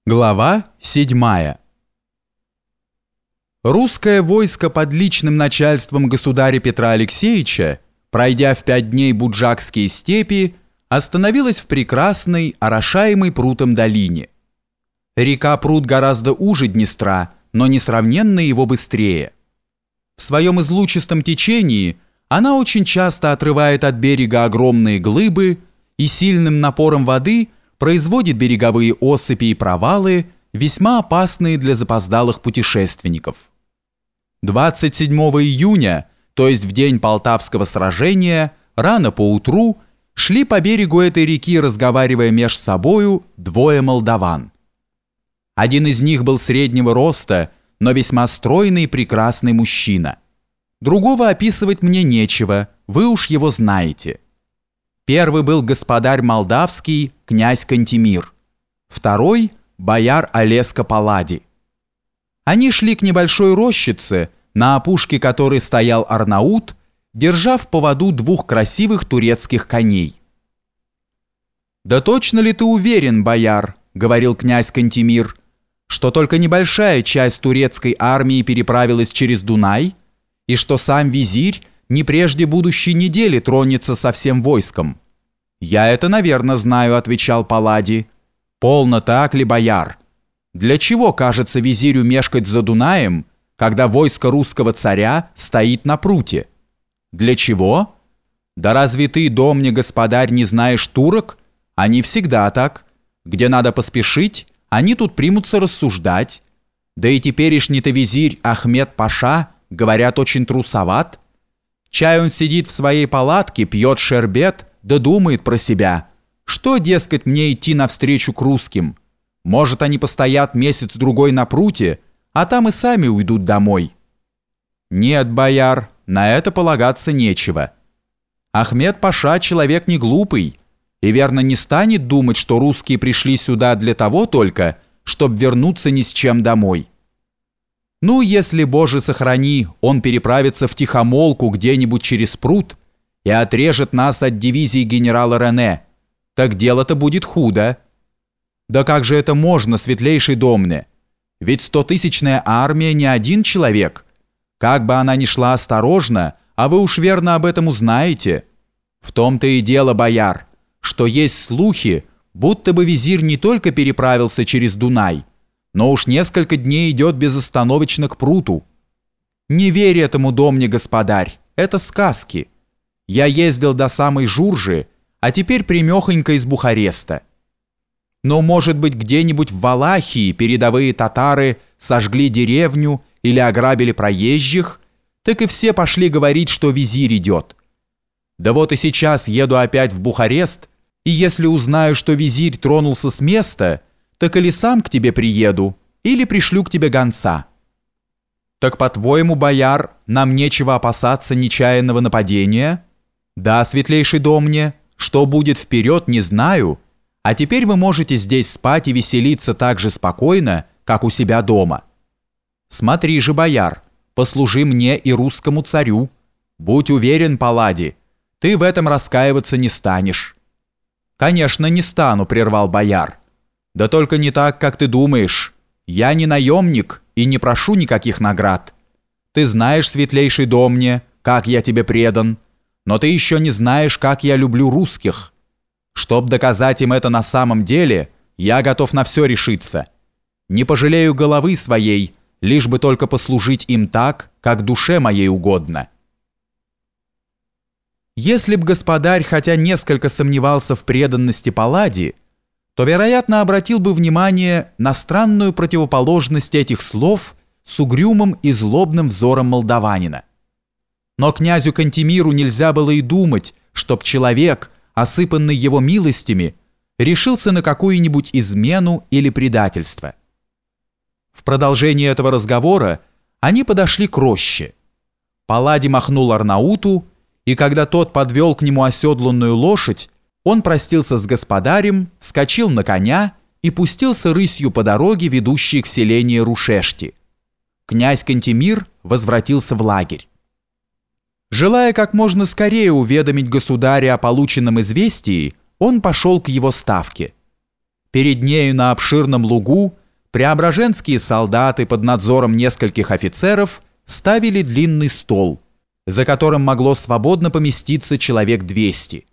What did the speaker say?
Глава 7. Русское войско под личным начальством государя Петра Алексеевича, пройдя в 5 дней Буджакские степи, остановилось в прекрасной, орошаемой прутом долине. Река-пруд гораздо уже Днестра, но несравненно его быстрее. В своем излучистом течении она очень часто отрывает от берега огромные глыбы и сильным напором воды производит береговые осыпи и провалы, весьма опасные для запоздалых путешественников. 27 июня, то есть в день Полтавского сражения, рано поутру шли по берегу этой реки, разговаривая меж собою, двое молдаван. Один из них был среднего роста, но весьма стройный и прекрасный мужчина. Другого описывать мне нечего, вы уж его знаете. Первый был господарь молдавский, князь Кантемир. Второй – бояр Олеска Палладий. Они шли к небольшой рощице, на опушке которой стоял Арнаут, держа в поводу 2 красивых турецких коней. «Да точно ли ты уверен, бояр, — говорил князь Кантемир, — что только небольшая часть турецкой армии переправилась через Дунай, и что сам визирь не прежде будущей недели тронется со всем войском?» «Я это, наверное, знаю, — отвечал Палладий. Полно так ли, бояр? Для чего, кажется, визирю мешкать за Дунаем, когда войско русского царя стоит на пруте? Для чего? Да разве ты, домне господарь, не знаешь турок? Они всегда так. Где надо поспешить, они тут примутся рассуждать. Да и теперешний-то визирь Ахмед Паша, говорят, очень трусоват. Чай он сидит в своей палатке, пьет шербет, да думает про себя. Что, дескать, мне идти навстречу к русским? Может, они постоят месяц-другой на пруте, а там и сами уйдут домой. Нет, бояр, на это полагаться нечего. Ахмед Паша человек не глупый, и верно не станет думать, что русские пришли сюда для того только, чтобы вернуться ни с чем домой. Ну, если, Боже сохрани, он переправится втихомолку где-нибудь через пруд и отрежет нас от дивизии генерала Рене, так дело-то будет худо. Да как же это можно, светлейший домне? Ведь 100-тысячная армия не один человек. Как бы она ни шла осторожно, а вы уж верно об этом узнаете. В том-то и дело, бояр, что есть слухи, будто бы визирь не только переправился через Дунай, но уж несколько дней идет безостановочно к пруту. Не верь этому, домне господарь, это сказки. Я ездил до самой Журжи, а теперь прямехонько из Бухареста. Но, может быть, где-нибудь в Валахии передовые татары сожгли деревню или ограбили проезжих, так и все пошли говорить, что визирь идет. Да вот и сейчас еду опять в Бухарест, и если узнаю, что визирь тронулся с места, так или сам к тебе приеду, или пришлю к тебе гонца. Так, по-твоему, бояр, нам нечего опасаться нечаянного нападения? Да, светлейший домне, что будет вперед, не знаю, а теперь вы можете здесь спать и веселиться так же спокойно, как у себя дома. Смотри же, бояр, послужи мне и русскому царю. Будь уверен, Палладий, ты в этом раскаиваться не станешь». «Конечно, не стану», — прервал бояр. «Да только не так, как ты думаешь. Я не наемник и не прошу никаких наград. Ты знаешь, светлейший домне, как я тебе предан, но ты еще не знаешь, как я люблю русских. Чтоб доказать им это на самом деле, я готов на все решиться. Не пожалею головы своей, лишь бы только послужить им так, как душе моей угодно». Если б господарь хотя несколько сомневался в преданности Палладия, то, вероятно, обратил бы внимание на странную противоположность этих слов с угрюмым и злобным взором молдаванина. Но князю Кантемиру нельзя было и думать, чтоб человек, осыпанный его милостями, решился на какую-нибудь измену или предательство. В продолжение этого разговора они подошли к роще. Палладий махнул Арнауту, и когда тот подвел к нему оседланную лошадь, он простился с господарем, вскочил на коня и пустился рысью по дороге, ведущей к селению Рушешти. Князь Кантемир возвратился в лагерь. Желая как можно скорее уведомить государя о полученном известии, он пошел к его ставке. Перед нею на обширном лугу преображенские солдаты под надзором нескольких офицеров ставили длинный стол, за которым могло свободно поместиться человек 200.